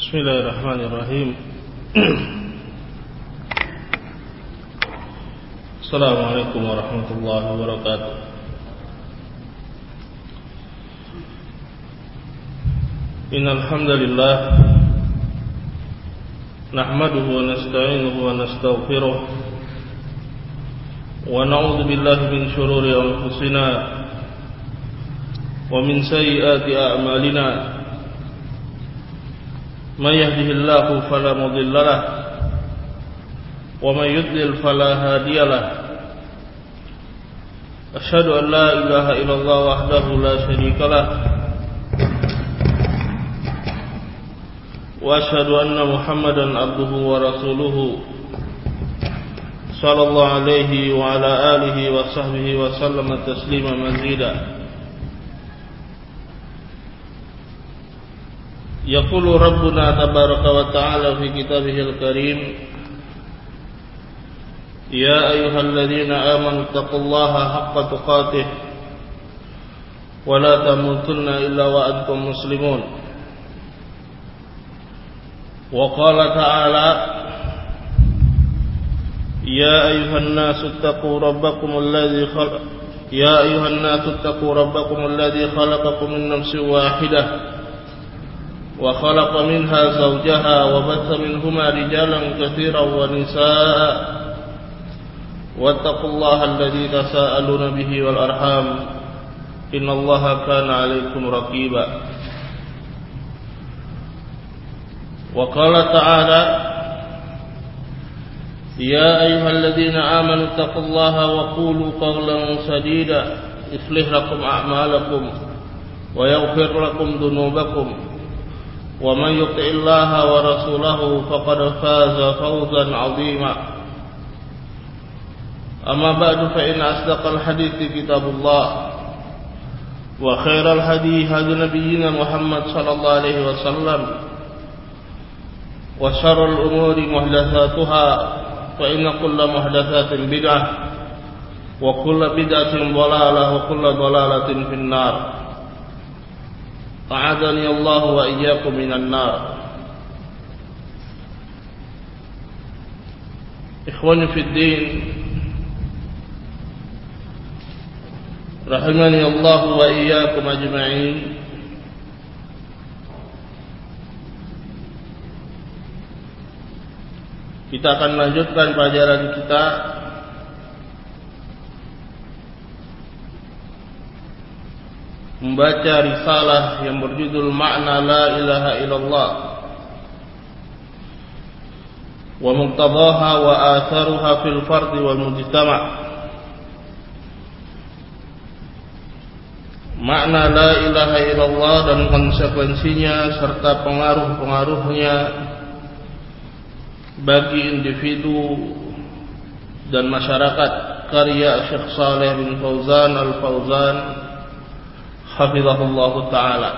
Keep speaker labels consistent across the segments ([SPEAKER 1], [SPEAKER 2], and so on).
[SPEAKER 1] Bismillahirrahmanirrahim. Assalamualaikum warahmatullahi wabarakatuh. Innal hamdalillah nahmaduhu wa nasta'inuhu wa nastaghfiruh wa na'udzu billahi min shururi anfusina wa min sayyiati a'malina. Man yahdihillahu fala mudilla lahu wa man yudlil fala hadiya lahu. Asyhadu an la ilaha illallah wahdahu la syarika lahu wa asyhadu anna Muhammadan abduhu wa rasuluhu sallallahu alaihi wa ala alihi wa sahbihi wa sallama taslima mazida. Yaqulu Rabbuna tabaraka wa ta'ala fi kitabihil karim, ya ayyuhalladzina amanu taqullaha haqqa tuqatih wa la tamutunna illa wa antum muslimun. Wa qala ta'ala, ya ayyuhan nasu taqu rabbakum alladzi khalaqakum min nafsin wahidah wa khalaqa minha zawjaha wa batha minhuma rijalan katsiran wa nisaa wattaqullaha alladzi tasaaluna bihi wal arham innallaha kana 'alaykum raqiba. Wa qala ta'ala, ya ayyuhalladzina amanu taqullaha wa qulu qawlan sadida yuslih lakum a'malakum wa yaghfir lakum dhunubakum wa man yuti'illaha wa rasulahu faqad faza fawzan 'azima. Amma ba'du, fa inna asdaqal hadithi kitabullah wa khairal hadi hadi nabiyyina Muhammad sallallahu alaihi wasallam wa syarrul umuri muhdatsatuha fa inna kulla muhdatsatin bid'ah wa kulla bid'atin dhalalah wa kulla dhalalatin finnar. A'adani Allah wa iyyakum minan nar. Ikhwani fid din, rahimani Allah wa iyyakum ajma'in. Kita akan lanjutkan pelajaran kita membaca risalah yang berjudul Makna La Ilaha Illallah wa Muqtadaha wa Atharuha fil Fardi wal Mujtama'. Makna La Ilaha Illallah dan konsekuensinya serta pengaruh-pengaruhnya bagi individu dan masyarakat, karya Syekh Shalih bin Fauzan Al-Fauzan hafizahullah ta'ala.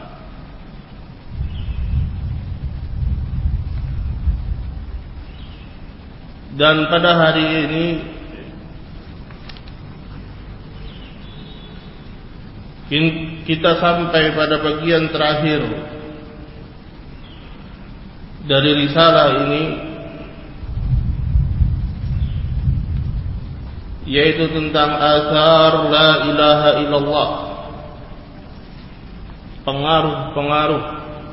[SPEAKER 1] Dan pada hari ini kita sampai pada bagian terakhir dari risalah ini, yaitu tentang athar la ilaha illallah, pengaruh-pengaruh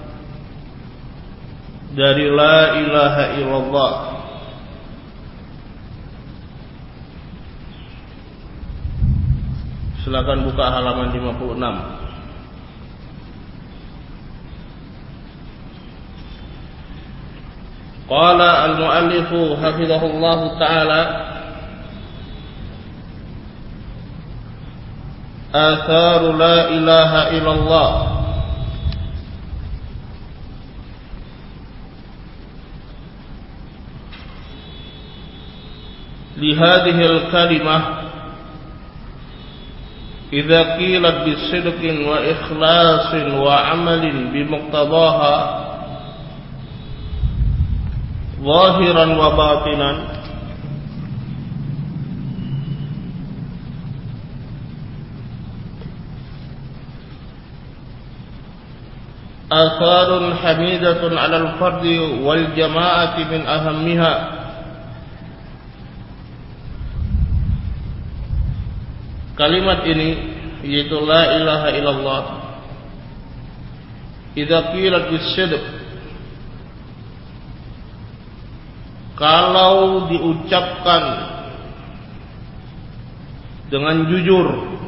[SPEAKER 1] dari la ilaha illallah. Silakan buka halaman 56. Qala al-muallifu hafizahullahu ta'ala, atharu la ilaha illallah li hadhihi al-kalimah idza qilat bisidqin wa ikhlasin wa amalin bimuqtadaha zahiran wa batinan atharun hamidatun 'alal fardi wal jama'ati min ahammiha kalimat ini yaitu la ilaha illallah idza qilat bisidq kalau diucapkan dengan jujur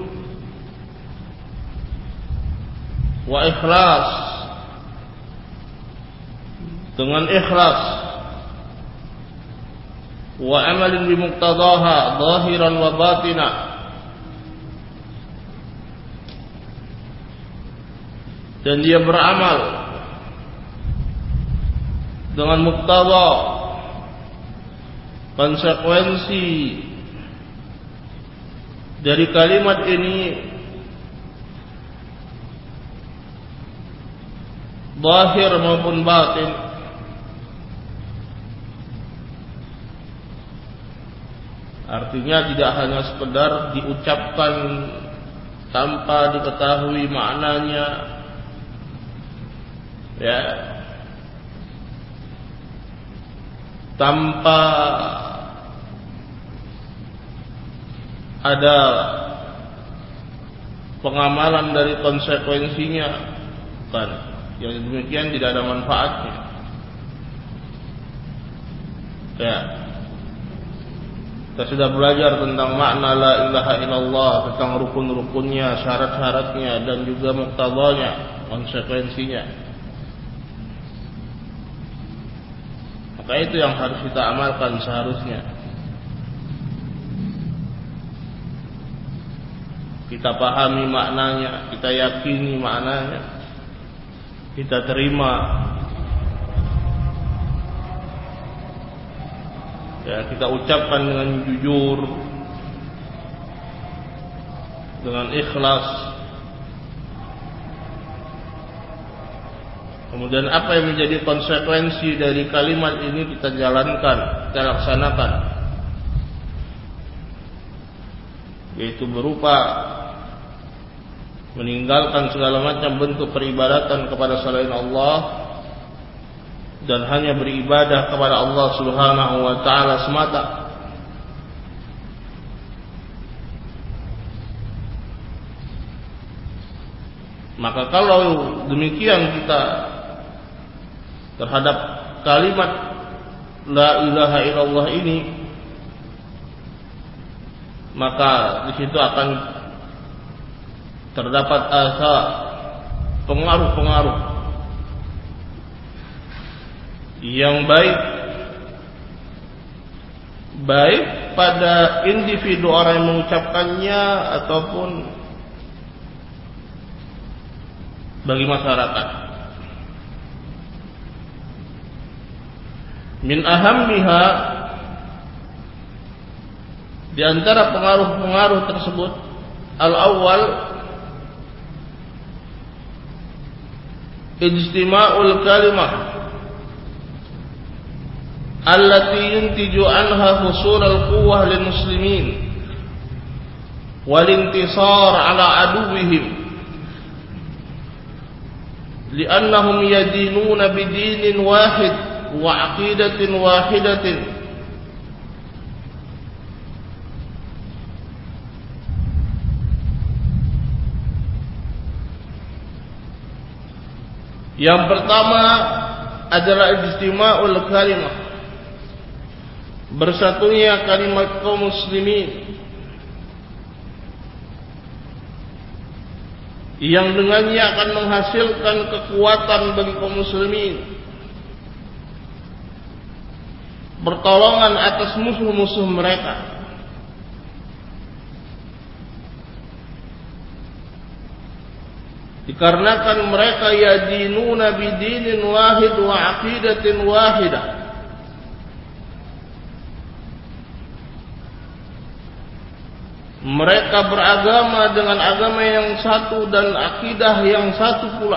[SPEAKER 1] wa ikhlas dengan ikhlas wa amalin bi muqtadaha zahiran wa batina dan dia beramal dengan muqtada konsekuensi dari kalimat ini zahir maupun batin, artinya tidak hanya sekedar diucapkan tanpa diketahui maknanya, ya, tanpa ada pengamalan dari konsekuensinya, bukan. Yang demikian tidak ada manfaatnya. Ya, kita sudah belajar tentang makna la ilaha illallah, tentang rukun-rukunnya, syarat-syaratnya, dan juga muqtadanya, konsekuensinya. Maka itu yang harus kita amalkan seharusnya. Kita pahami maknanya, kita yakini maknanya, kita terima, ya, kita ucapkan dengan jujur, dengan ikhlas. Kemudian apa yang menjadi konsekuensi dari kalimat ini kita jalankan, kita laksanakan, yaitu berupa meninggalkan segala macam bentuk peribadatan kepada selain Allah dan hanya beribadah kepada Allah Subhanahu wa taala semata. Maka kalau demikian kita terhadap kalimat la ilaha illallah ini, maka di situ akan terdapat asar, pengaruh-pengaruh yang baik pada individu orang yang mengucapkannya ataupun bagi masyarakat. Min ahammiha, di antara pengaruh-pengaruh tersebut, al-awwal ijtima'ul kalimah allati yuntiju anha husul al-quwwah lil muslimin wal intisar ala aduwwihim li'annahum yadinuna bidinin wahid wa aqidatin wahidatin Yang pertama adalah ijtima'ul kalimah, bersatunya kalimat kaum muslimin, yang dengannya akan menghasilkan kekuatan bagi kaum muslimin, pertolongan atas musuh-musuh mereka. Dikarenakan mereka yadinuna bidinin wahid wa aqidatin wahidah, mereka beragama dengan agama yang satu dan akidah yang satu pula.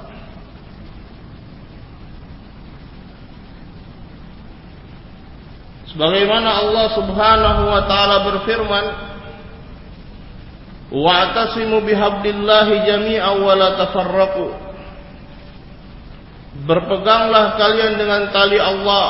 [SPEAKER 1] Sebagaimana Allah Subhanahu wa taala berfirman, wa'tasimu bihablillahi jami'an wa la tafarraqu. Berpeganglah kalian dengan tali Allah.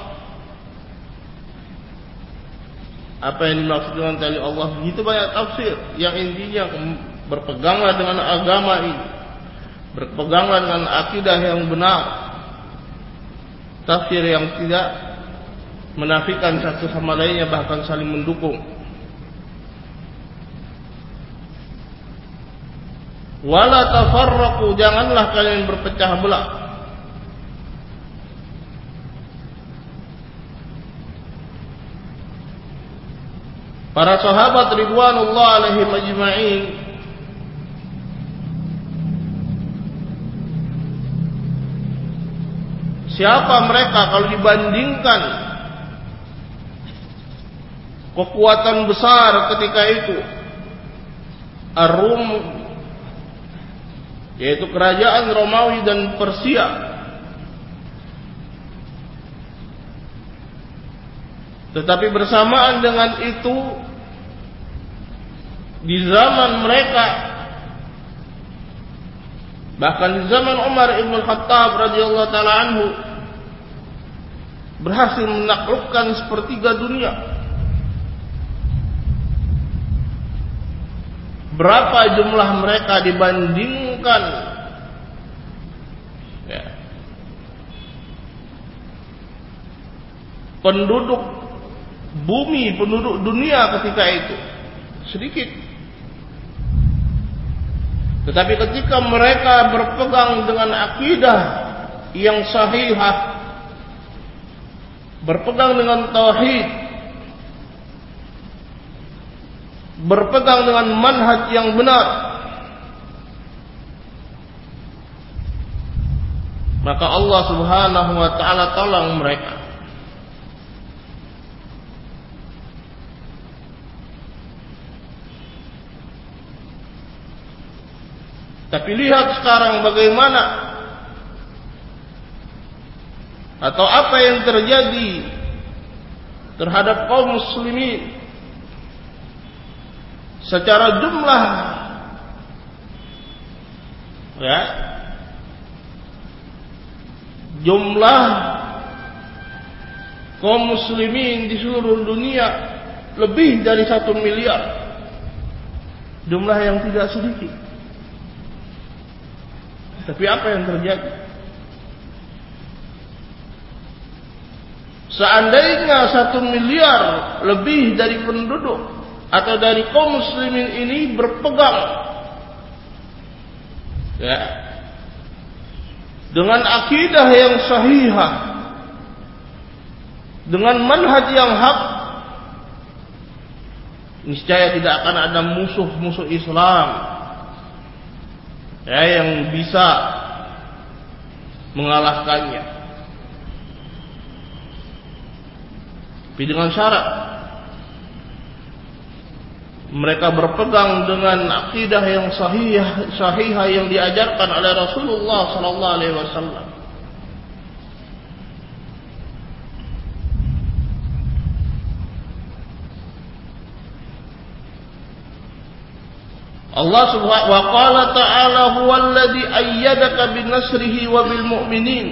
[SPEAKER 1] Apa yang dimaksud dengan tali Allah? Begitu banyak tafsir. Yang intinya berpeganglah dengan agama ini, berpeganglah dengan akidah yang benar. Tafsir yang tidak menafikan satu sama lainnya, bahkan saling mendukung. Wala tafarraqu, janganlah kalian berpecah belah. Para sahabat ridwanullah alaihim ajma'in siapa mereka kalau dibandingkan kekuatan besar ketika itu? Ar-Rum, yaitu kerajaan Romawi dan Persia. Tetapi bersamaan dengan itu, di zaman mereka, bahkan di zaman Umar ibn Khattab radhiyallahu taala anhu, berhasil menaklukkan sepertiga dunia. Berapa jumlah mereka dibandingkan penduduk bumi, penduduk dunia ketika itu? Sedikit. Tetapi ketika mereka berpegang dengan akidah yang sahihah, berpegang dengan tauhid, berpegang dengan manhaj yang benar, maka Allah Subhanahu wa taala tolong mereka. Tapi lihat sekarang bagaimana atau apa yang terjadi terhadap kaum muslimin secara jumlah, ya, jumlah kaum muslimin di seluruh dunia lebih dari 1 miliar, jumlah yang tidak sedikit. Tapi apa yang terjadi? Seandainya 1 miliar lebih dari penduduk atau dari kaum muslimin ini berpegang, ya, dengan akidah yang sahihah, dengan manhaj yang hak, niscaya tidak akan ada musuh-musuh Islam, ya, yang bisa mengalahkannya. Tapi dengan syarat mereka berpegang dengan akidah yang sahihah yang diajarkan oleh Rasulullah sallallahu alaihi wasallam. Allah subhanahu wa qala ta'ala huwallazi ayyadaka binasrihi wa bil mu'minin.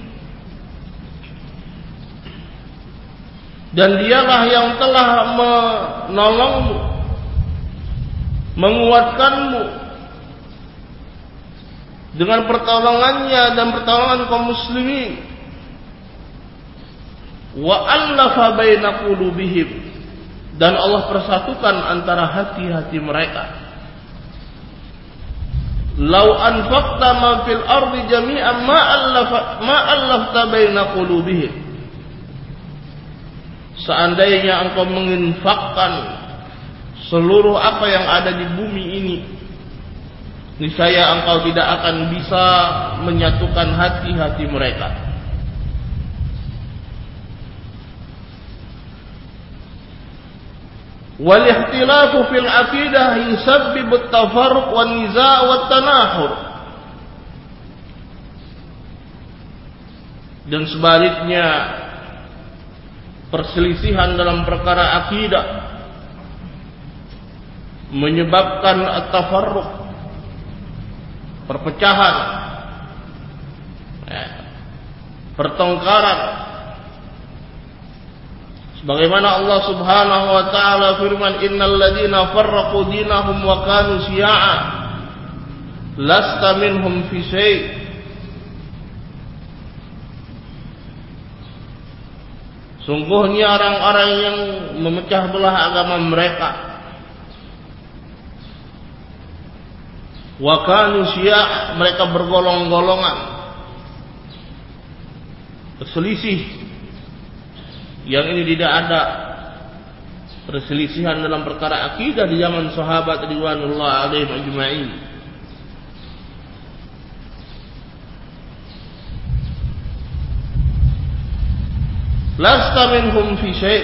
[SPEAKER 1] Dan dialah yang telah menolongmu, menguatkanmu dengan pertolongannya dan pertolongan kaum muslimin. Wa allafa baina qulubihim, dan Allah persatukan antara hati-hati mereka. Lau anfaqta ma fil ardi jami'an ma allafta baina qulubihim. Seandainya engkau menginfakkan seluruh apa yang ada di bumi ini, niscaya engkau tidak akan bisa menyatukan hati-hati mereka. Wal ikhtilafu fil aqidah yusabbibu at-tafarruq wan niza' wat tanahur. Dan sebaliknya, perselisihan dalam perkara akidah menyebabkan at-tafarruq, perpecahan, pertengkaran. Sebagaimana Allah Subhanahu wa taala firman, innal ladzina farraqu dinahum wa kanu syi'a lasta minhum fi syai'. Sungguhnya orang-orang yang memecah belah agama mereka, wa kanu syi'a, mereka bergolong-golongan, berselisih. Yang ini tidak ada perselisihan dalam perkara akidah di zaman sahabat ridwanullah alaihim ajma'in. Lasta minhum fi syai'.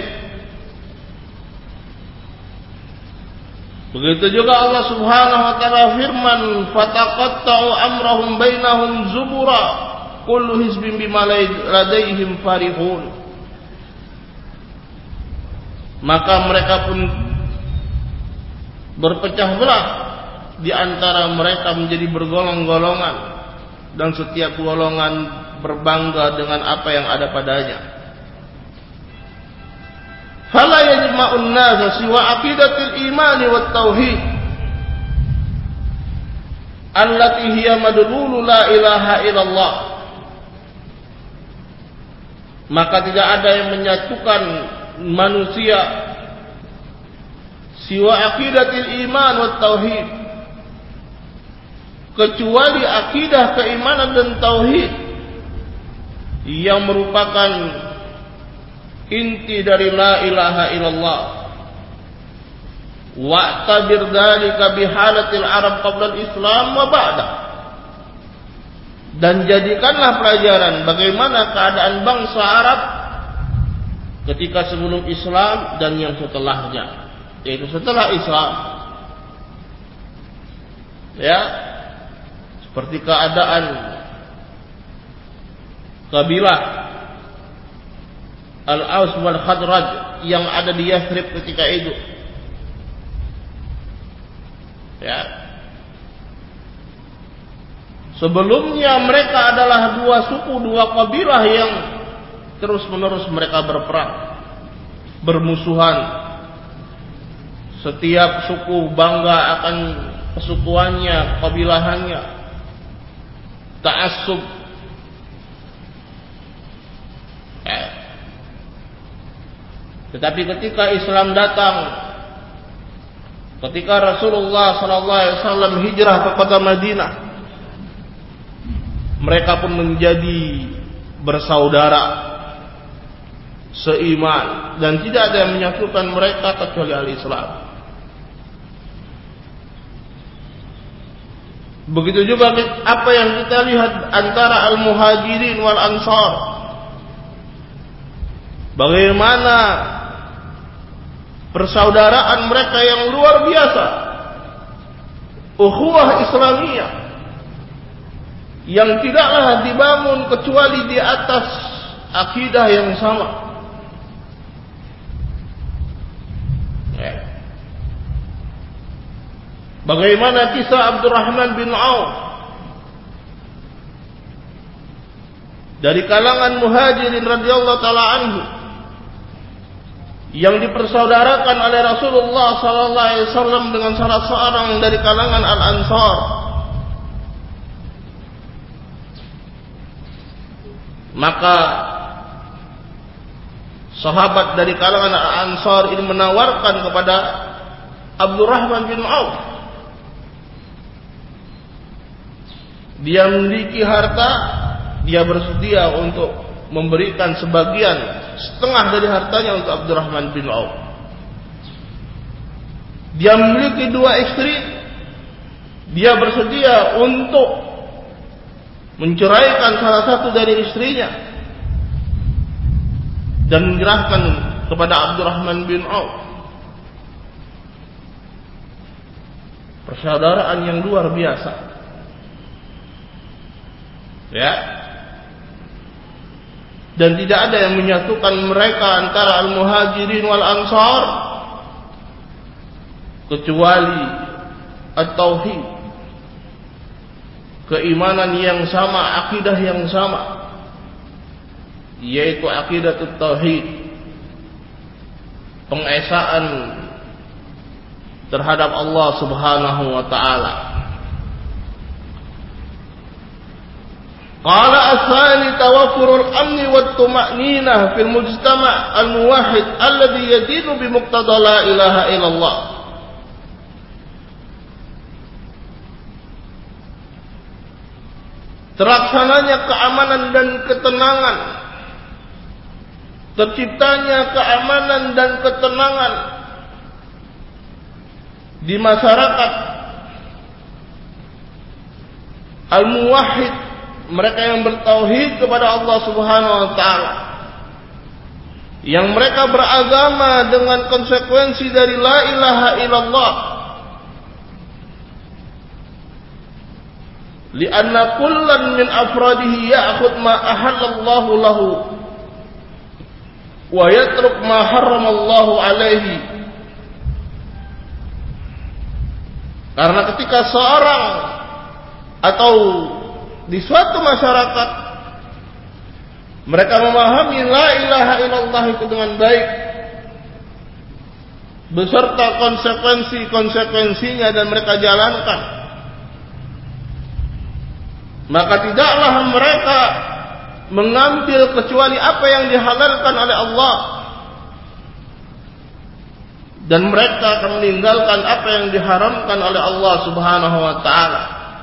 [SPEAKER 1] Begitu juga Allah Subhanahu wa taala firman, fataqatta'u amrahum bainahum zubura kullu hizbin bima ladaihim farihun. Maka mereka pun berpecah belah di antara mereka menjadi bergolong-golongan, dan setiap golongan berbangga dengan apa yang ada padanya. Fala yajma'un nasa siwa aqidatil iman wat tauhid allati hiya madlulu la ilaha illallah. Maka tidak ada yang menyatukan manusia siwa aqidatil iman wat tauhid, kecuali akidah keimanan dan tauhid yang merupakan inti dari la ilaha illallah. Wa'tabir dzalika bihalatil arab qabla al-islam wa ba'da. Dan jadikanlah pelajaran bagaimana keadaan bangsa Arab ketika sebelum Islam dan yang setelahnya, yaitu setelah Islam. Ya, seperti keadaan kabilah Al-Aus wal Khadraj yang ada di Yathrib ketika itu. Ya. Sebelumnya mereka adalah dua suku, dua kabilah yang terus-menerus mereka berperang, bermusuhan. Setiap suku bangga akan kesukuannya, kabilahannya, ta'assub. Tetapi ketika Islam datang, ketika Rasulullah SAW hijrah ke kota Madinah, mereka pun menjadi bersaudara, seiman, dan tidak ada yang menyatukan mereka kecuali al-Islam. Begitu juga apa yang kita lihat antara al-Muhajirin wal Ansar. Bagaimana persaudaraan mereka yang luar biasa, ukhuwah Islamiyah yang tidaklah dibangun kecuali di atas akidah yang sama. Bagaimana kisah Abdurrahman bin Auf dari kalangan Muhajirin radhiyallahu taala anhu yang dipersaudarakan oleh Rasulullah sallallahu alaihi wasallam dengan salah seorang dari kalangan Al-Ansar. Maka sahabat dari kalangan Al-Ansar ini menawarkan kepada Abdurrahman bin Auf, dia memiliki harta, dia bersedia untuk memberikan sebagian, setengah dari hartanya untuk Abdurrahman bin Auf. Dia memiliki dua istri, dia bersedia untuk menceraikan salah satu dari istrinya dan menyerahkan kepada Abdurrahman bin Auf. Persaudaraan yang luar biasa. Ya. Dan tidak ada yang menyatukan mereka antara Al-Muhajirin wal Ansar kecuali at-tauhid, keimanan yang sama, akidah yang sama. yaitu aqidatut tauhid, pengesaan terhadap Allah Subhanahu wa taala. Qala asani tawaffurul amni wat tuma'ninah fil mujtama' al-muwahhid alladhi yadinu bi muqtada la ilaha illallah. Terlaksananya keamanan dan ketenangan, terciptanya keamanan dan ketenangan di masyarakat al-muwahhid, mereka yang bertauhid kepada Allah Subhanahu wa taala, yang mereka beragama dengan konsekuensi dari la ilaha illallah. Lianna kullan min afradihi ya'khud ma ahallallahu lahu wa yatruk ma harramallahu alaihi. Karena ketika seorang atau di suatu masyarakat mereka memahami la ilaha illallah itu dengan baik beserta konsekuensi-konsekuensinya dan mereka jalankan, maka tidaklah mereka mengambil kecuali apa yang dihalalkan oleh Allah, dan mereka akan meninggalkan apa yang diharamkan oleh Allah Subhanahu wa taala.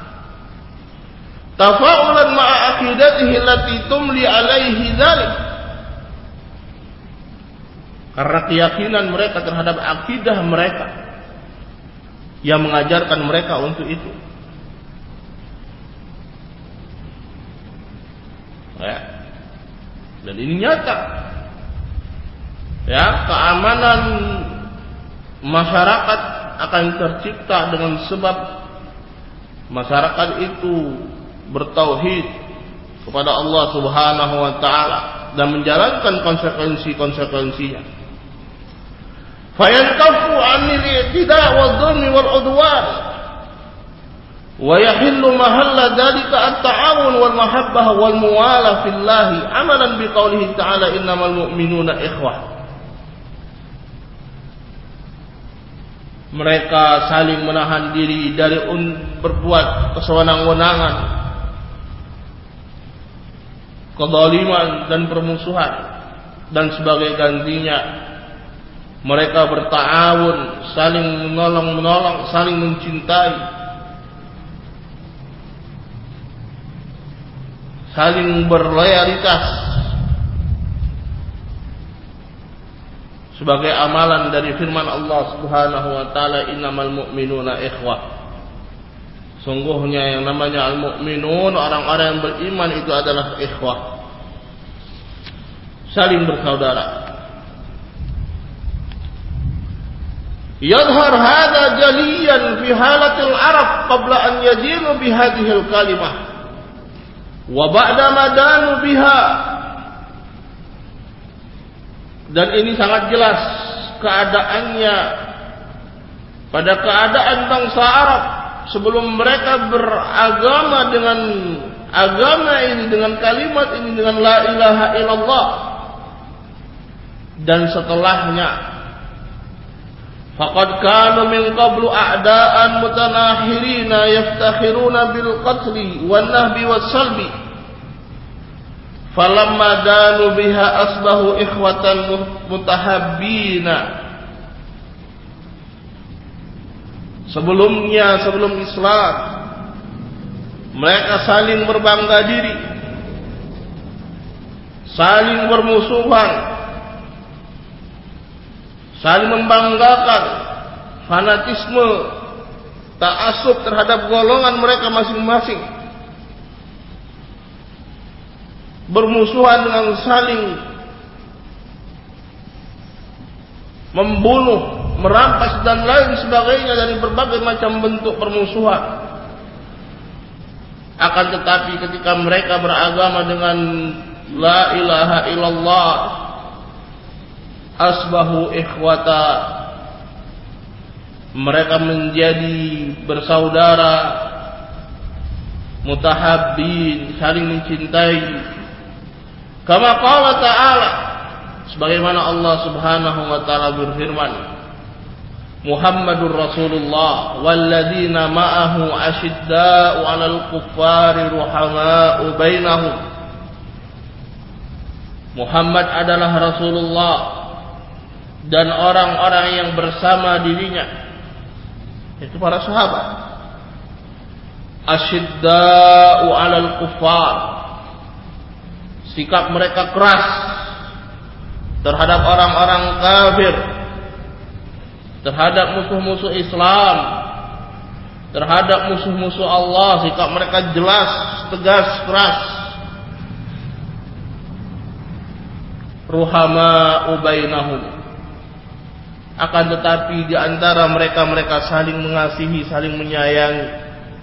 [SPEAKER 1] Tafa'ulan ma'a aqidatihi allati tumli alaihi dzalik. Karena keyakinan mereka terhadap akidah mereka yang mengajarkan mereka untuk itu. Ya. Dan ini nyata. Ya, keamanan masyarakat akan tercipta dengan sebab masyarakat itu bertauhid kepada Allah Subhanahu wa taala dan menjalankan konsekuensi-konsekuensinya. Fayantafu 'anil i'tida' wadh-dhulmi wal-'udwan wa yahillu mahalla dzalika at-ta'awun wal mahabbah wal muwalah fillahi amalan biqaulihi ta'ala innamal mu'minuna ikhwah. Mereka saling menahan diri dari berbuat kesewenang-wenangan, kezaliman dan permusuhan, dan sebagai gantinya mereka berta'awun, saling menolong-menolong, saling mencintai, saling berloyalitas sebagai amalan dari firman Allah Subhanahu wa taala innamal mu'minuna ikhwah. Sungguhnya yang namanya al-mu'minun, orang-orang yang beriman itu adalah ikhwah, saling bersaudara. Yadhhar hadha jaliyan fi halatil arab qabla an yadinu bihadhil kalimah wa ba'da ma danu biha. Dan ini sangat jelas keadaannya pada keadaan bangsa Arab sebelum mereka beragama dengan agama ini, dengan kalimat ini, dengan la ilaha illallah, dan setelahnya. Faqad kanu min qablu a'da'an mutanahirina yaftakhiruna bil qatli wan nahbi was salbi. Falamma danu biha asbahu ikhwatan mutahabbina. Sebelumnya, sebelum Islam, mereka saling berbangga diri, saling bermusuhan, saling membanggakan, fanatisme, ta'assub terhadap golongan mereka masing-masing, bermusuhan dengan saling membunuh, merampas dan lain sebagainya dari berbagai macam bentuk permusuhan. Akan tetapi ketika mereka beragama dengan la ilaha illallah, asbahu ikhwata, mereka menjadi bersaudara, mutahabbin, saling mencintai, Kama qala ta'ala, sebagaimana Allah Subhanahu wa taala berfirman, Muhammadur Rasulullah walladzina ma'ahu asyidda'u 'alal kuffari ruhama'u bainahum. Muhammad adalah Rasulullah dan orang-orang yang bersama dirinya, itu para sahabat, asyidda'u 'alal kuffar, sikap mereka keras terhadap orang-orang kafir, terhadap musuh-musuh Islam, terhadap musuh-musuh Allah. Sikap mereka jelas, tegas, keras. Ruhama'u bainahum, akan tetapi di antara mereka saling mengasihi, saling menyayangi.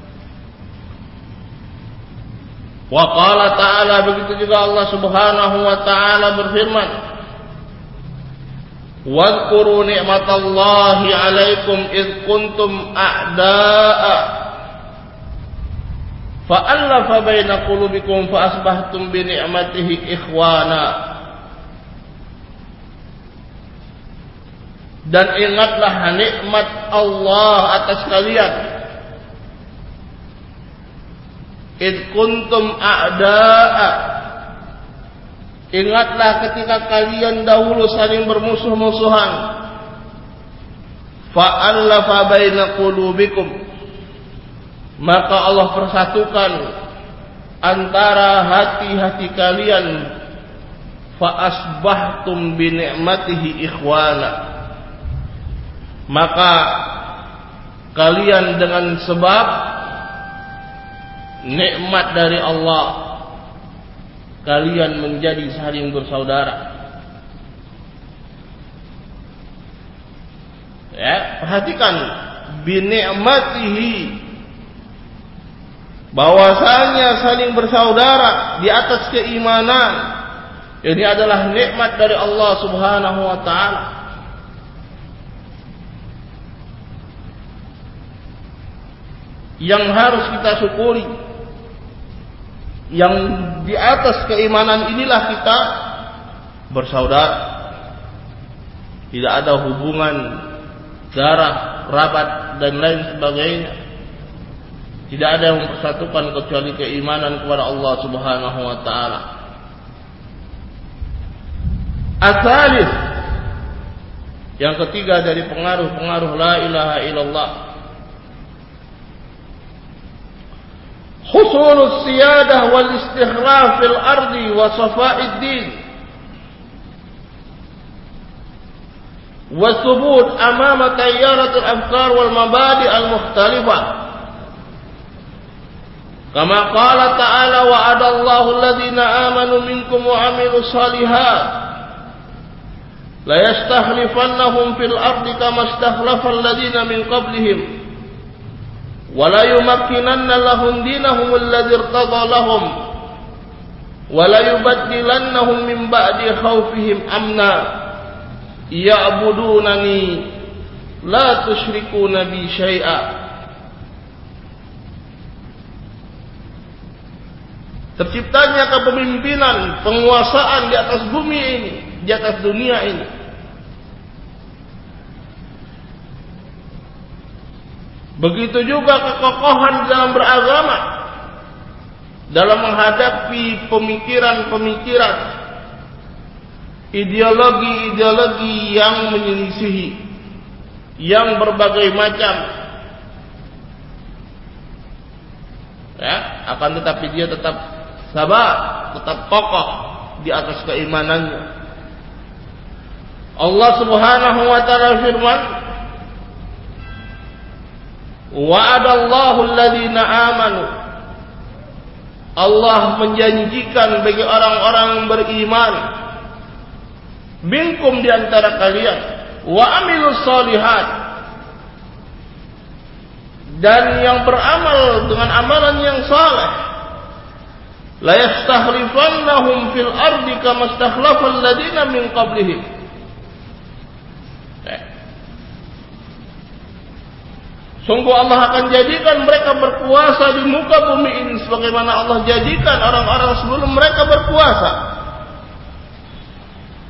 [SPEAKER 1] Wa qala ta'ala, begitu juga Allah Subhanahu wa ta'ala berfirman, wadhkuru ni'matallahi 'alaikum id kuntum a'da'a fa'alafa baina qulubikum fa asbahtum bi ni'matihi ikhwana. Dan ingatlah nikmat Allah atas kalian, id kuntum a'da'a, ingatlah ketika kalian dahulu saling bermusuh-musuhan. Fa'alafa baina qulubikum, maka Allah persatukan antara hati-hati kalian. Fa asbahtum bi ni'matihi ikhwana, maka kalian dengan sebab nikmat dari Allah, kalian menjadi saling bersaudara. Ya, perhatikan, bi ni'matihi, bahwasanya saling bersaudara di atas keimanan, ini adalah nikmat dari Allah Subhanahu wa taala. Yang harus kita syukuri. Yang di atas keimanan inilah kita bersaudara. Tidak ada hubungan darah, kerabat dan lain sebagainya. Tidak ada yang mempersatukan kecuali keimanan kepada Allah Subhanahu wa taala. Ats-tsalits, yang ketiga dari pengaruh-pengaruh la ilaha illallah, husulus siyadah wal istighraf fil ardi wa safa'id din wa thubut amama tayyarat al afkar wal mabadi al mukhtalifah, kama qala ta'ala wa'adallahu alladhina amanu minkum wa 'amilus shalihat la yastakhlifannahum fil ardi kama istakhlafa alladhina min qablihim ولا يمكنن لهم دينهم الذي ارتضى لهم ولا يبدلنهم من بعد خوفهم أمنا يعبدونني لا تشركون بي شيئا. Terciptanya kepemimpinan, penguasaan di atas bumi ini, di atas dunia ini, begitu juga kekokohan dalam beragama, dalam menghadapi pemikiran-pemikiran, ideologi-ideologi yang menyelisihi, yang berbagai macam. Ya, akan tetapi dia tetap sabar, tetap kokoh di atas keimanannya. Allah Subhanahu wa taala firman, wa'adallahu alladhina amanu, Allah menjanjikan bagi orang-orang yang beriman, minkum, di antara kalian, wa amilus shalihat, dan yang beramal dengan amalan yang saleh, la yastakhlifannahum fil ardi kama istakhlafal ladina min qablihim. Sungguh Allah akan jadikan mereka berkuasa di muka bumi ini sebagaimana Allah jadikan orang-orang sebelum mereka berkuasa.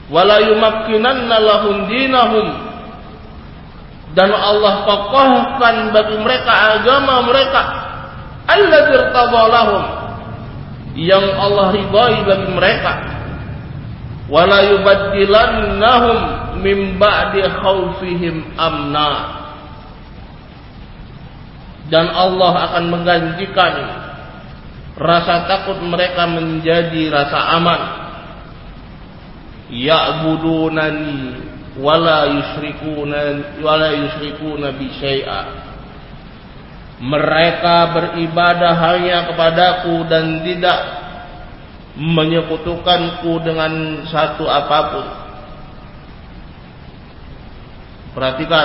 [SPEAKER 1] wala yumakkinanna lahum dinahum, dan Allah kokohkan bagi mereka agama mereka, alladzi irtadha lahum, yang Allah ridai bagi mereka, wala yubaddilannahum min ba'di khaufihim amna, dan Allah akan menggantikan rasa takut mereka menjadi rasa aman. Ya'budunani wala yusyrikuna bi syai'a, mereka beribadah hanya kepadaku dan tidak menyekutukanku dengan satu apapun. Perhatikan,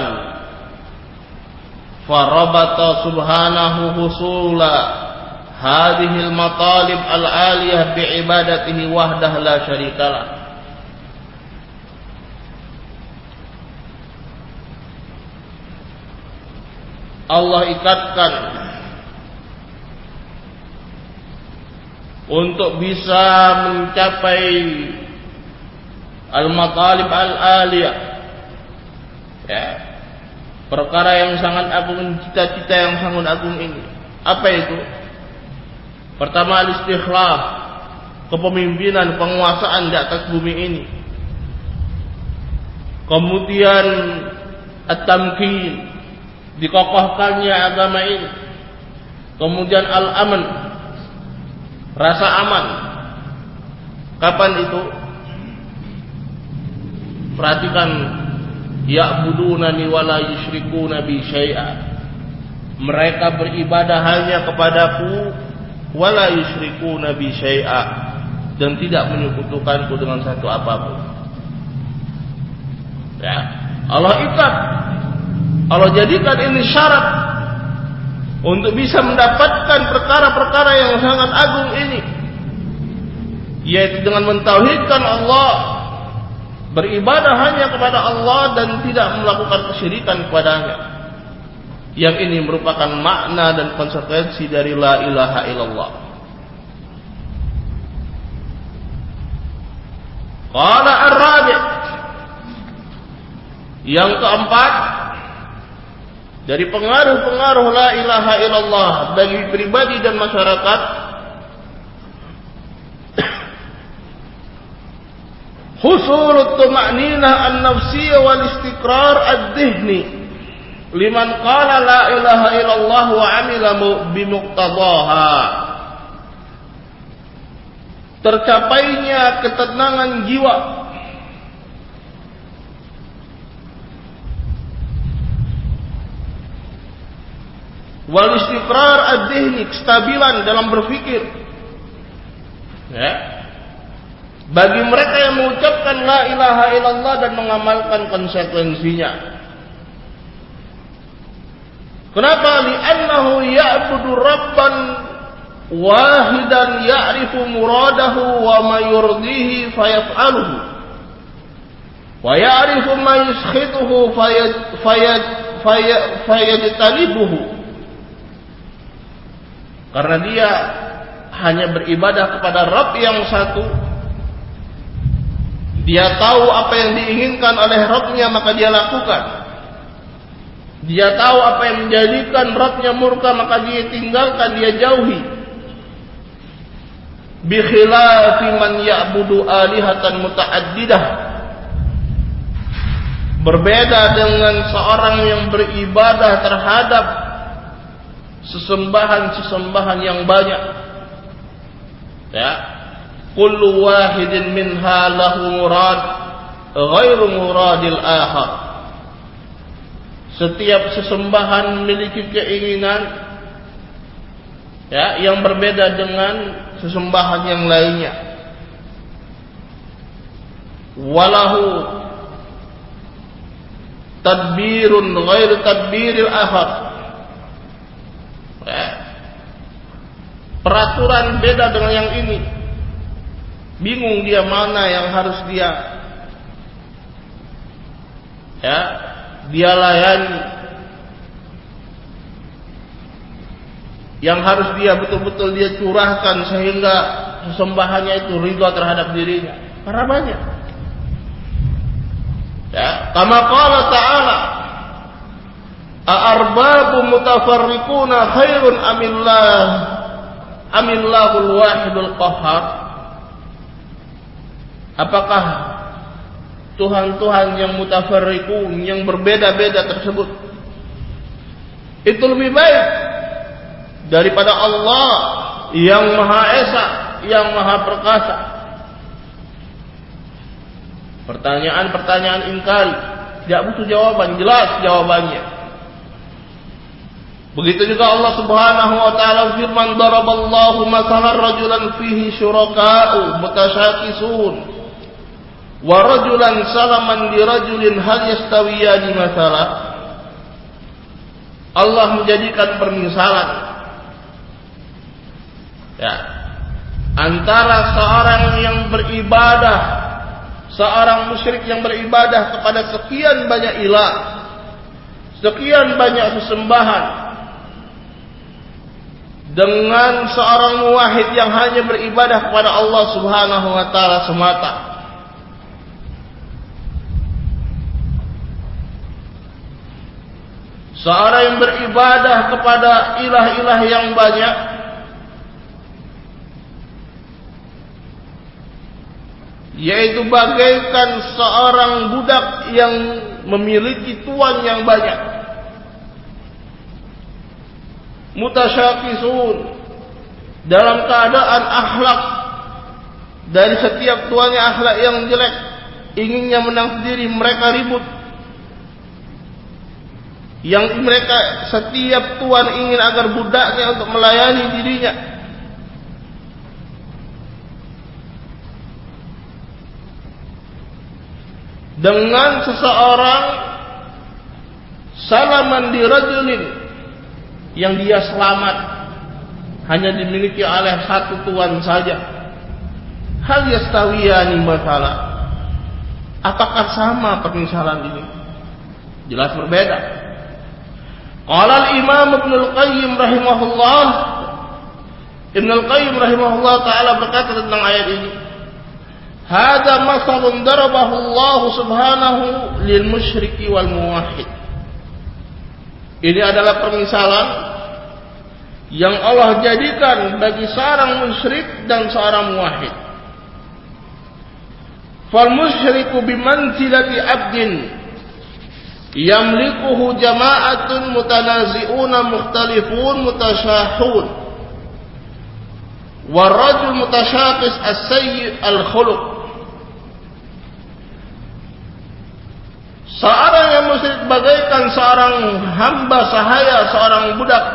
[SPEAKER 1] farabata subhanahu husula hadhil matalib al-aliyah bi'ibadatihi wahdah la syarikalah. Allah ikatkan untuk bisa mencapai al-matalib al-aliyah, ya, perkara yang sangat agung, cita-cita yang sangat agung ini. Apa itu? Pertama, al-istikhlaf, kepemimpinan, penguasaan di atas bumi ini. Kemudian at-tamkin, dikokohkannya agama ini. Kemudian al-aman, rasa aman. Kapan itu? Perhatikan, ya'budunani wala yusyrikuna bi syai'a, mereka beribadah hanya kepadaku, wala yusyrikuna bi syai'a, dan tidak menyekutukanku dengan satu apapun. Ya, Allah ikat, Allah jadikan ini syarat untuk bisa mendapatkan perkara-perkara yang sangat agung ini, yaitu dengan mentauhidkan Allah, beribadah hanya kepada Allah dan tidak melakukan kesyirikan kepadanya. Yang ini merupakan makna dan konsekuensi dari la ilaha illallah. Qala ar-rabi', yang keempat dari pengaruh-pengaruh la ilaha illallah bagi pribadi dan masyarakat, husulut tuma'ninah an-nafsiyah wal istiqrar ad-dhihni liman qala la ilaha illallah wa amila bimuqtadaha, tercapainya ketenangan jiwa wal istiqrar ad-dhihni, kestabilan dalam berpikir, ya, bagi mereka yang mengucapkan la ilaha illallah dan mengamalkan konsekuensinya. Kenapa? Li'annahu ya'budu rabban wahidan ya'rifu muradahu wa ma yurdihi fayaf'aluhu wa ya'rifu ma yuskhituhu fayajtanibuhu. Karena dia hanya beribadah kepada Rabb yang satu, dia tahu apa yang diinginkan oleh Rabb-nya, maka dia lakukan. Dia tahu apa yang menjadikan Rabb-nya murka, maka dia tinggalkan, dia jauhi. Bi khilafi man ya'budu alihatan muta'addidah, berbeda dengan seorang yang beribadah terhadap sesembahan-sesembahan yang banyak. Ya, kullu wahidin minha lahu murad ghairu muradil akhar. Setiap sesembahan memiliki keinginan, ya, yang berbeda dengan sesembahan yang lainnya. Walahu tadbirun ghairu tadbiril akhar. Ya, peraturan beda dengan yang ini. Bingung dia mana yang harus dia, ya, dia layani, yang harus dia betul-betul dia curahkan sehingga sesembahannya itu ridha terhadap dirinya. Karena banyak. Ya, kama qala ta'ala, "A'arbabu mutafarriquna khairun amillahul wahidul qahhar?" Apakah Tuhan-Tuhan yang mutafarriqun, yang berbeda-beda tersebut, itu lebih baik daripada Allah yang Maha Esa, yang Maha Perkasa? Pertanyaan-pertanyaan ingkari, tidak butuh jawaban, jelas jawabannya. Begitu juga Allah Subhanahu wa taala firman, "Daraballahu mathalan rajulan fihi syuraka'u mutasyakisun wa rajulan salaman li rajulin hal yastawiyani mathala." Allah menjadikan permisalan, ya, antara seorang yang beribadah, seorang musyrik yang beribadah kepada sekian banyak ilah, sekian banyak sesembahan, dengan seorang muwahhid yang hanya beribadah kepada Allah Subhanahu wa taala semata. Seorang yang beribadah kepada ilah-ilah yang banyak, yaitu bagaikan seorang budak yang memiliki tuan yang banyak. Mutasyakisun, dalam keadaan akhlak dari setiap tuannya akhlak yang jelek, inginnya menang sendiri, mereka ribut. Yang mereka, setiap tuan ingin agar budaknya untuk melayani dirinya. Dengan seseorang salaman di rajulin, yang dia selamat hanya dimiliki oleh satu tuan saja. Hal yastawiyani mathala, apakah sama permisalan ini? Jelas berbeda. Qala al-Imam Ibnu Al-Qayyim rahimahullah, Ibnu Al-Qayyim rahimahullah taala berkata tentang ayat ini, "Hadza mathalun darabahu Allah subhanahu lil musyriki wal muwahhid." Ini adalah permisalan yang Allah jadikan bagi seorang musyrik dan seorang muwahhid. Fal musyriku bimanzilati 'abdin yamlikuhu jama'atun mutanazi'una mukhtalifun mutasyahun, warajul mutasyaqis as-sayyi al-khuluq. Seorang yang musyrik bagaikan seorang hamba sahaya, seorang budak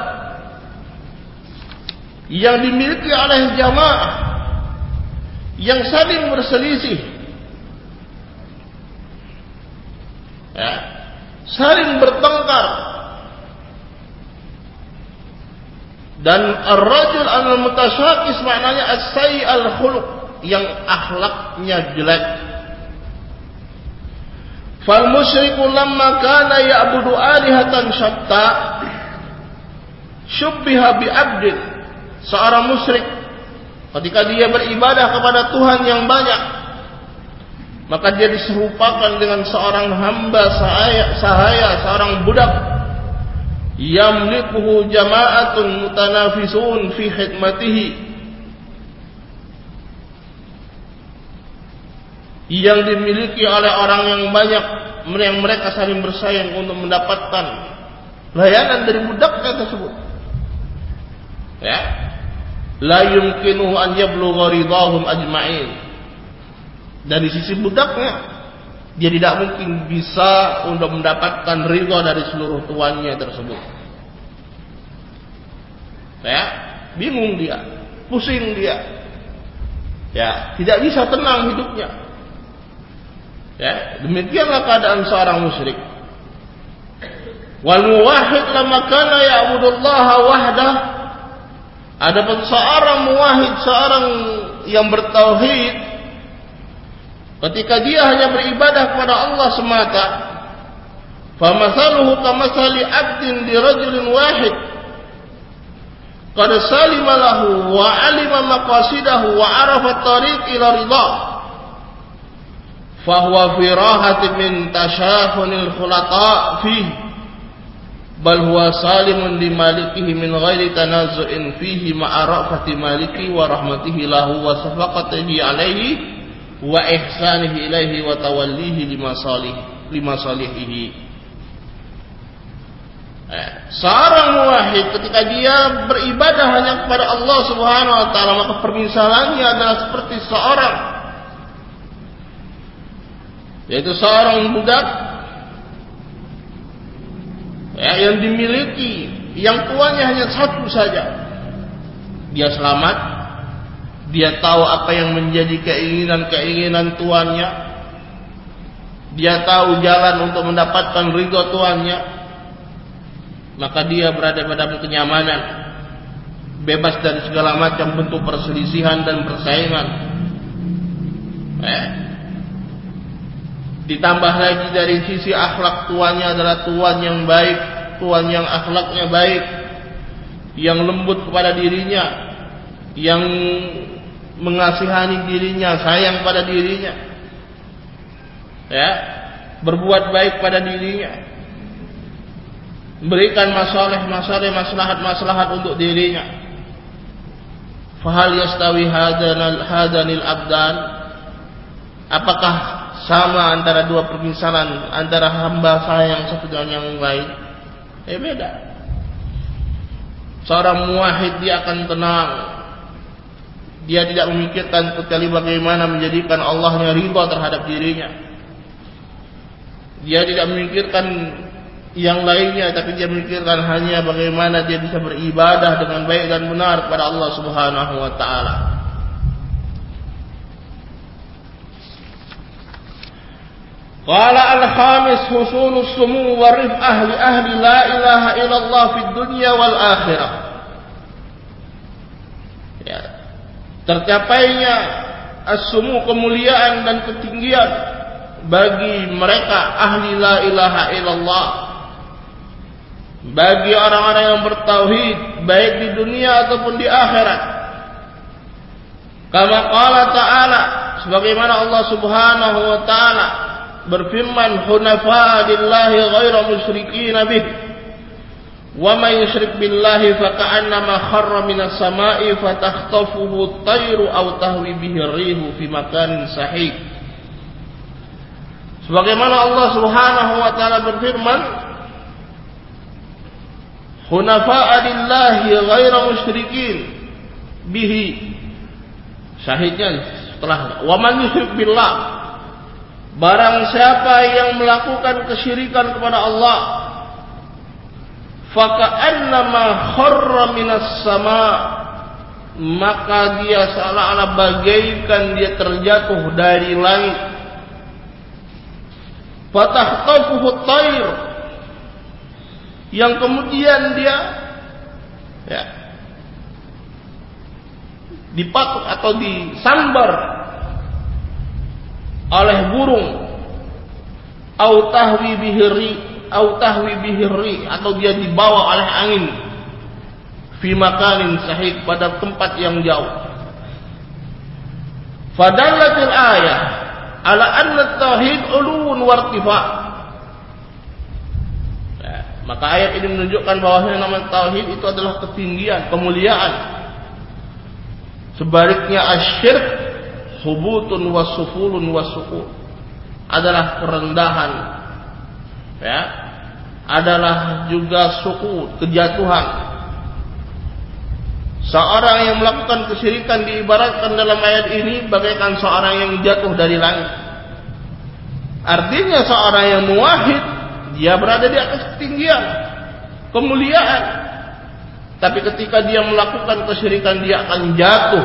[SPEAKER 1] yang dimiliki oleh jamaah yang saling berselisih, ya, saling bertengkar. Dan ar-rajul al-mutasyaqis maknanya as-sayyi al-khuluq, yang akhlaknya jelek. Fal musyriku lamma kana ya'budu alihatan syatta syubbiha bi 'abdin. Seorang musyrik ketika dia beribadah kepada Tuhan yang banyak, maka dia diserupakan dengan seorang hamba sahaya, seorang budak yamlikuhu jama'atun mutanafisun fi khidmatihi, yang dimiliki oleh orang yang banyak, yang mereka saling bersaing untuk mendapatkan layanan dari budaknya tersebut. Ya, la yumkinuhu an yablugha ridahum ajma'in. Dari sisi budaknya, dia tidak mungkin bisa untuk mendapatkan ridha dari seluruh tuannya tersebut. Ya, bingung dia, pusing dia. Ya, tidak bisa tenang hidupnya. Ya, demikianlah keadaan seorang musyrik. Wal muwahhid lamma kana ya'budullaha wahdah. Adapun seorang muwahhid, seorang yang bertauhid, ketika dia hanya beribadah kepada Allah semata, famathaluhu kamathali 'abdin li rajulin wahid qad salima lahu wa 'alima maqasidahu wa 'arafa at-tariq ila ridha, fahuwa fi rahatin min tashakhunil khulata fihi bal huwa salimun li malikihi min ghairi tanazu'in fihi ma'a ra'fati maliki wa rahmatihi lahu wa safaqatihi alaihi wa ihsanihi ilaihi wa tawallihi lima salihihi. Seorang muwahhid ketika dia beribadah hanya kepada Allah Subhanahu wa taala, maka permisalannya adalah seperti seorang, yaitu seorang budak yang dimiliki, yang tuannya hanya satu saja. Dia selamat, dia tahu apa yang menjadi keinginan tuannya, dia tahu jalan untuk mendapatkan ridho tuannya, maka dia berada pada kenyamanan, bebas dari segala macam bentuk perselisihan dan persaingan. Ditambah lagi dari sisi akhlak tuannya adalah tuan yang baik, tuan yang akhlaknya baik, yang lembut kepada dirinya, yang mengasihani dirinya, sayang pada dirinya, berbuat baik pada dirinya, memberikan maslahat untuk dirinya. Fahal yastawi hadanil abdan? Apakah sama antara dua permisalan antara hamba saya yang satu dengan yang lain? Beda. Seorang muwahhid dia akan tenang. Dia tidak memikirkan kecuali bagaimana menjadikan Allahnya ridha terhadap dirinya. Dia tidak memikirkan yang lainnya, tapi dia memikirkan hanya bagaimana dia bisa beribadah dengan baik dan benar kepada Allah Subhanahu wa taala. Qala al-khamis husulus sumu wa rif'ah li ahli la ilaha illallah fid dunya wal akhirah. Tercapainya as-sumu, kemuliaan dan ketinggian bagi mereka ahli la ilaha illallah, bagi orang-orang yang bertauhid baik di dunia ataupun di akhirat. Kama qala ta'ala, sebagaimana Allah Subhanahu wa taala berfirman, hunafa lillahi ghaira musyrikin bih wa may yusyrik billahi faka'annama kharra minas sama'i fatakhtafuhu at-tayru aw tahwi bihi ar-rihu fi makanin sahih. Sebagaimana Allah Subhanahu wa taala berfirman, hunafa'a lillahi ghaira musyrikin bihi. Syahidnya setelah wa man yusyrik billah, barang siapa yang melakukan kesyirikan kepada Allah, faka'annama kharra minas sama, maka dia seolah-olah bagaikan dia terjatuh dari langit. Fatakhtafuhu at-tayr, yang kemudian dia dipatuk atau disambar oleh burung, au tahwi bihri, atau dia dibawa oleh angin, fi makanin sahih, pada tempat yang jauh. Fadallatil ayah ala anna tauhid ulun wartifa. Maka ayat ini menunjukkan bahwa nama tauhid itu adalah ketinggian, kemuliaan. Sebaliknya asyirk hubutun wasufulun wasukun, adalah kerendahan, adalah juga sukun, kejatuhan. Seorang yang melakukan kesyirikan diibaratkan dalam ayat ini bagaikan seorang yang jatuh dari langit. Artinya seorang yang muwahhid, dia berada di atas ketinggian, kemuliaan. Tapi ketika dia melakukan kesyirikan, dia akan jatuh.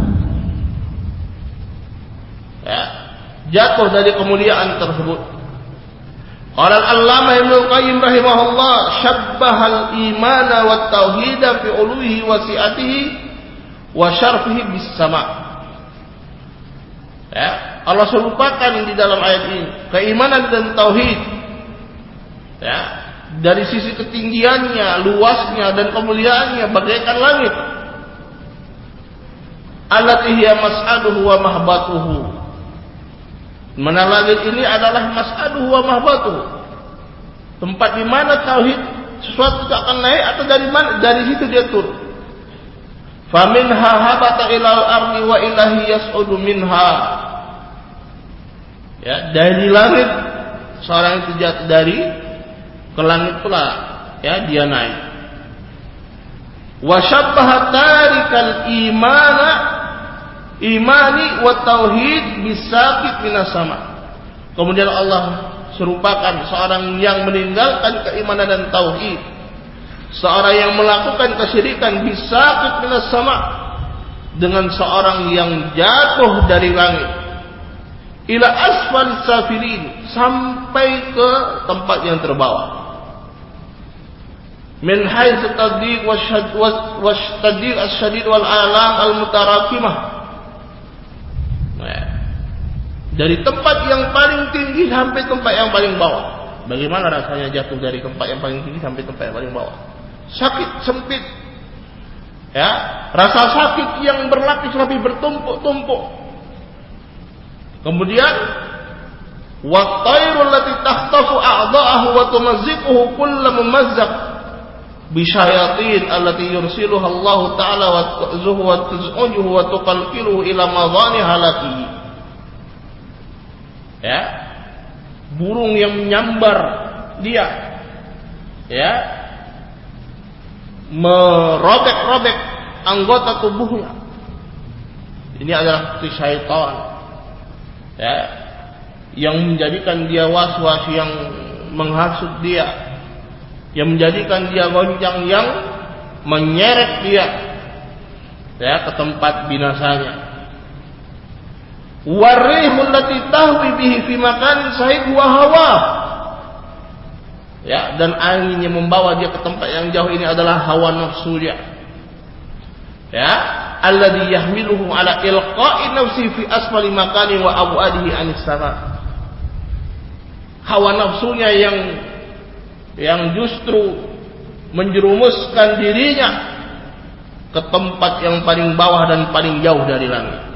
[SPEAKER 1] Jatuh dari kemuliaan tersebut. Qala al-Allamah Ibnu Qayyim rahimahullah, syabbahal imana wat tauhida fi uluhi wa si'atihi wa syarfihi bis sama. Allah serupakan di dalam ayat ini keimanan dan tauhid, dari sisi ketinggiannya, luasnya dan kemuliaannya bagaikan langit. Allati hiya mas'aduhu wa mahbatuhu, Mana langit ini adalah mas'aduhu wa mahbatuhu. Tempat di mana tauhid sesuatu itu akan naik atau dari mana? Dari situ dia turun. Faminha habata ilal ardi wa ilahi yas'udu minha. Ya, dari langit seorang itu jatuh dari ke langit pula, ya, dia naik. Wa syabbaha tarikal imani wa tauhid bisaqit minas sama. Kemudian Allah serupakan seorang yang meninggalkan keimanan dan tauhid, seorang yang melakukan kesyirikan bisaqit minas sama, dengan seorang yang jatuh dari langit ila asfal safilin, sampai ke tempat yang terbawah. Min haitsu taddiq washtadid asyadid wal alam al mutarakimah. Dari tempat yang paling tinggi sampai tempat yang paling bawah. Bagaimana rasanya jatuh dari tempat yang paling tinggi sampai tempat yang paling bawah? Sakit, sempit. Ya, rasa sakit yang berlapis-lapis, bertumpuk-tumpuk. Kemudian wa tayrul lati takhtafu a'dha'ahu wa tumazziquhu kullu mumazzaq bi syayatin allati yursiluha Allah ta'ala wa tu'zuhu wa tuz'ujuhu wa tuqalqiluhu ila madhani halatihi. Ya, burung yang menyambar dia, ya, merobek-robek anggota tubuhnya. Ini adalah syaitan, ya, yang menjadikan dia was-was, yang menghasut dia, yang menjadikan dia goncang, yang menyeret dia, ya, ke tempat binasanya. Warihul lati tahwi bihi fi makanin sahid wa hawa. Ya, dan angin yang membawa dia ke tempat yang jauh ini adalah hawa nafsu dia. Ya, alladhi yahmiluhu ala ilqa'i nafsi fi asfali makani wa abwadihi anis sama. Hawa nafsunya yang justru menjerumuskan dirinya ke tempat yang paling bawah dan paling jauh dari langit.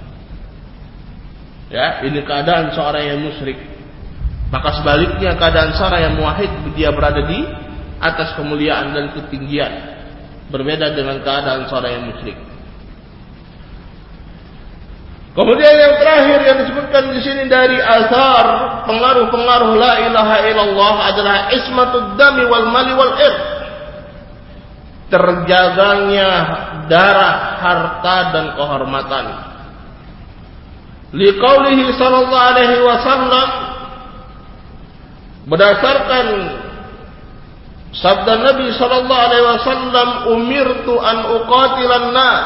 [SPEAKER 1] Ya, ini keadaan seorang yang musyrik. Maka sebaliknya keadaan seorang yang muwahhid, dia berada di atas kemuliaan dan ketinggian, berbeda dengan keadaan seorang yang musyrik. Kemudian yang terakhir yang disebutkan di sini dari asar pengaruh-pengaruh la ilaha illallah adalah ismatud dami wal mali wal ird. Terjaganya darah, harta dan kehormatan. Liqaulihi sallallahu alaihi wasallam, berdasarkan sabda Nabi sallallahu alaihi wasallam, umirtu an uqatilan nas.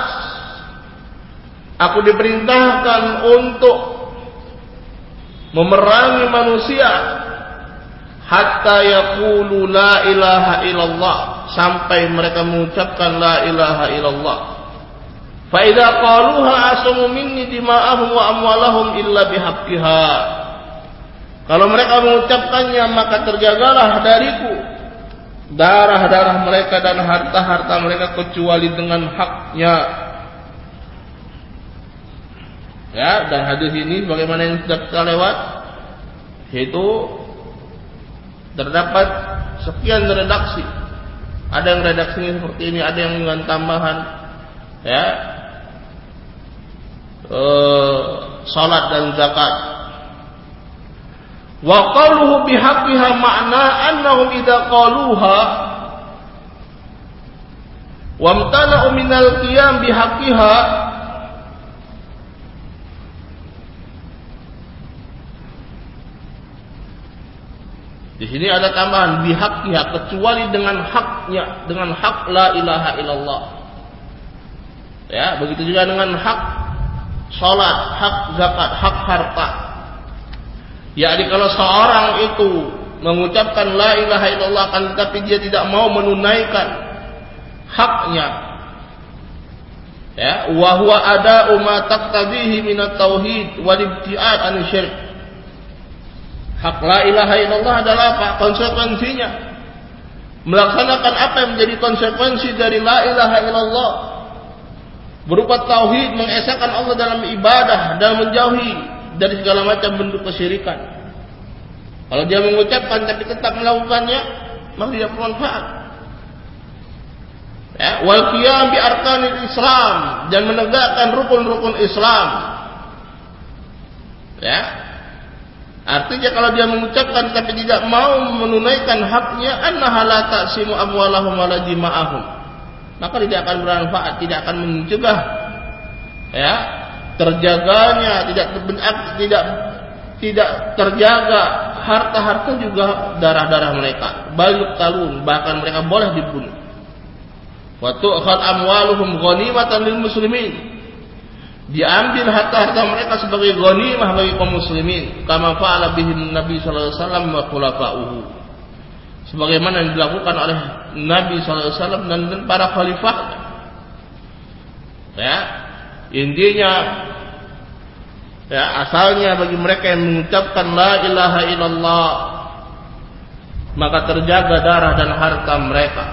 [SPEAKER 1] Aku diperintahkan untuk memerangi manusia hatta yaqulu la ilaha illallah, sampai mereka mengucapkan la ilaha illallah. Fa idza qaluha asamu minni dima'ahum wa amwalahum illa bihaqqiha. Kalau mereka mengucapkannya, maka terjagalah dariku darah-darah mereka dan harta-harta mereka kecuali dengan haknya. Ya, dan hadis ini bagaimana yang sudah kita lewat, itu terdapat sekian redaksi. Ada yang redaksinya seperti ini, ada yang dengan tambahan, ya, salat dan zakat. Wa qaluhu bihaqqiha ma'na annahum idza qaluha wa amtana'u minal qiyam bihaqqiha. Di sini ada tambahan bihaqqiha, kecuali dengan haknya, dengan hak la ilaha illallah. Ya, begitu juga dengan hak salat, hak zakat, hak harta. Jadi kalau seorang itu mengucapkan la ilaha illallah kan, tetapi dia tidak mau menunaikan haknya, ya, wa huwa ada'u ma taqtadihi min at-tauhid wal ibti'ad an syirk. Hak la ilaha illallah adalah apa? Konsekuensinya melaksanakan apa yang menjadi konsekuensi dari la ilaha illallah, berupa tauhid, mengesahkan Allah dalam ibadah dan menjauhi dari segala macam bentuk kesyirikan. Kalau dia mengucapkan tapi tetap melakukannya, maka tidak bermanfaat. Ya, wal qiyam bi arkanil Islam, dan menegakkan rukun-rukun Islam. Ya. Artinya kalau dia mengucapkan tapi tidak mau menunaikan haknya, annaha la taqsimu amwalahum wa la dima'ahum, maka tidak akan bermanfaat, tidak akan mencegah ya terjaganya, tidak terjaga harta-harta juga darah-darah mereka, bal talun, bahkan mereka boleh dibunuh. Wa tu'khad amwaluhum ghanimatan lil muslimin, diambil harta-harta mereka sebagai ghanimah bagi kaum muslimin, kama fa'ala bihi Nabi sallallahu alaihi wasallam wa khulafa'uhu, sebagaimana yang dilakukan oleh Nabi sallallahu alaihi wasallam dan para khalifahnya. Ya, intinya ya, asalnya bagi mereka yang mengucapkan la ilaha illallah, maka terjaga darah dan harta mereka.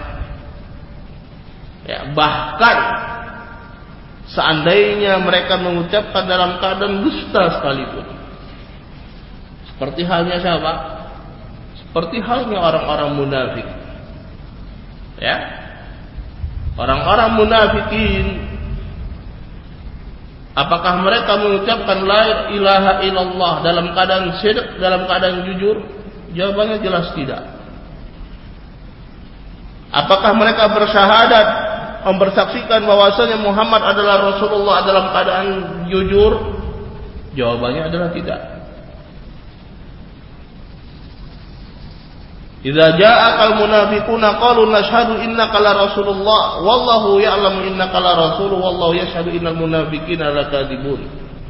[SPEAKER 1] Ya, bahkan seandainya mereka mengucapkan dalam keadaan dusta sekalipun. Seperti halnya siapa? Seperti halnya orang-orang munafik. Ya. Orang-orang munafikin, apakah mereka mengucapkan la ilaha illallah dalam keadaan sidq, dalam keadaan jujur? Jawabannya jelas tidak. Apakah mereka bersyahadat, mempersaksikan bahwasanya Muhammad adalah Rasulullah dalam keadaan jujur? Jawabannya adalah tidak. Idza ja'akal munafiquna qalu nashhadu innaka la rasulullah wallahu ya'lamu innaka la rasul wallahu yashhadu innal munafiqina lakadzibun.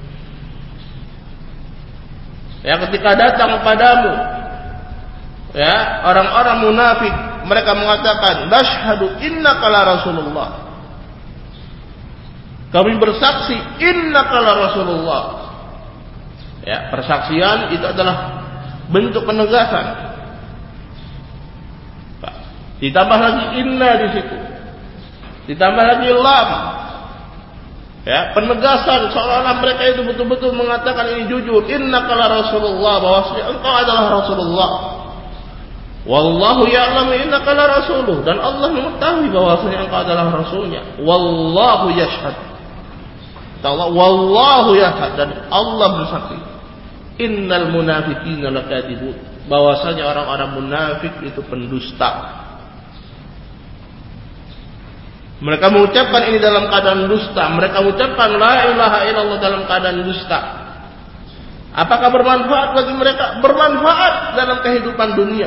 [SPEAKER 1] Ya, ketika datang kepadamu ya orang-orang munafik, mereka mengatakan nashhadu innaka la rasulullah, kami bersaksi innaka la rasulullah. Ya, persaksian itu adalah bentuk penegasan. Ditambah lagi inna di situ, ditambah lagi lam, ya, penegasan seolah-olah mereka itu betul-betul mengatakan ini jujur. Innaka la rasulullah, bahwasanya engkau adalah Rasulullah. Wallahu ya'lamu innaka la rasuluh, dan Allah mengetahui bahwasanya engkau adalah rasulnya. Wallahu yashhad, Allah wallahu yashhad, dan Allah bersaksi. Innal munafiqina lakadzibun, bahwasanya orang-orang munafik itu pendusta. Mereka mengucapkan ini dalam keadaan dusta. Mereka mengucapkan la ilaha illallah dalam keadaan dusta. Apakah bermanfaat bagi mereka? Bermanfaat dalam kehidupan dunia.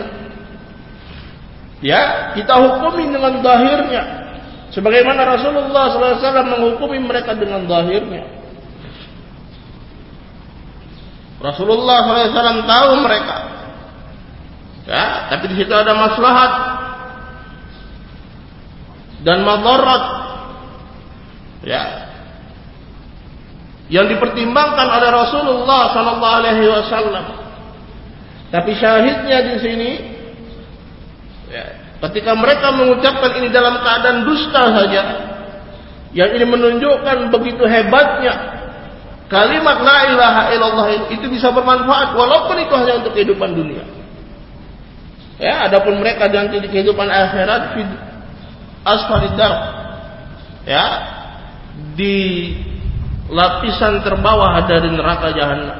[SPEAKER 1] Ya, kita hukumi dengan zahirnya, sebagaimana Rasulullah SAW menghukumi mereka dengan zahirnya. Rasulullah SAW tahu mereka. Ya, tapi di situ ada maslahat dan madarat, ya, yang dipertimbangkan oleh Rasulullah sallallahu alaihi wasallam. Tapi syahidnya di sini, ya, ketika mereka mengucapkan ini dalam keadaan dusta saja, yang ini menunjukkan begitu hebatnya kalimat la ilaha illallah itu bisa bermanfaat walaupun itu hanya untuk kehidupan dunia. Ya, adapun mereka nanti di kehidupan akhirat asfalid dar, ya, di lapisan terbawah dari neraka jahanam.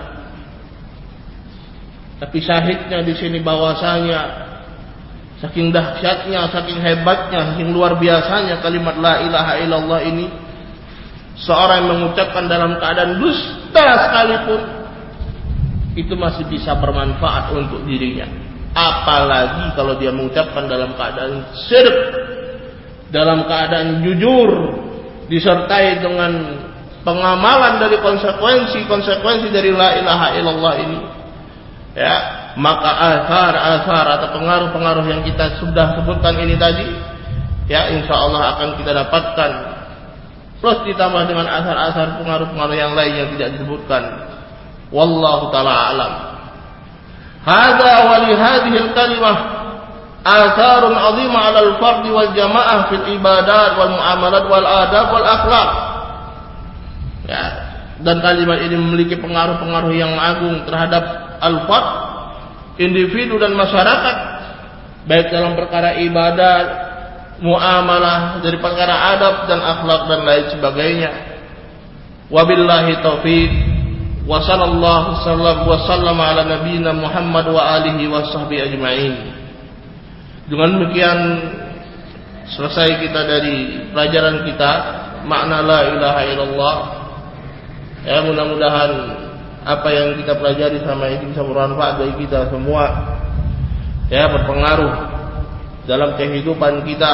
[SPEAKER 1] Tapi syahidnya di sini bahwasanya saking dahsyatnya, saking hebatnya, saking luar biasanya kalimat la ilaha illallah ini, seorang yang mengucapkan dalam keadaan dusta sekalipun itu masih bisa bermanfaat untuk dirinya. Apalagi kalau dia mengucapkan dalam keadaan syirk, dalam keadaan jujur, disertai dengan pengamalan dari konsekuensi dari la ilaha illallah ini, ya, maka asar atau pengaruh-pengaruh yang kita sudah sebutkan ini tadi, ya, insya Allah akan kita dapatkan, plus ditambah dengan asar-asar pengaruh-pengaruh yang lain yang tidak disebutkan. Wallahu ta'ala alam. Hadza wa li hadhihi al-kalimah atharun 'azimah 'ala al-fard wal jamaah fil ibadat wal muamalat wal adab wal akhlaq. Ya, dan kalimat ini memiliki pengaruh-pengaruh yang agung terhadap al-fard, individu dan masyarakat, baik dalam perkara ibadah, muamalah, dari perkara adab dan akhlak dan lain sebagainya. Wabillahi taufiq. Wa sallallahu wa sallama ala nabiyyina Muhammad wa alihi wa sahbihi ajma'in. Dengan demikian selesai kita dari pelajaran kita makna la ilaha illallah. Ya, mudah-mudahan apa yang kita pelajari sama ini bisa bermanfaat bagi kita semua. Ya, berpengaruh dalam kehidupan kita.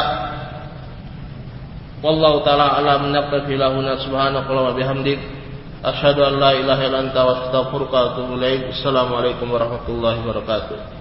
[SPEAKER 1] Wallahu taala alam, naqfi lahuna subhanallahi wa bihamdik, asyhadu an la ilaha illa anta wa astaghfiruka wa atubu ilaik. Assalamualaikum warahmatullahi wabarakatuh.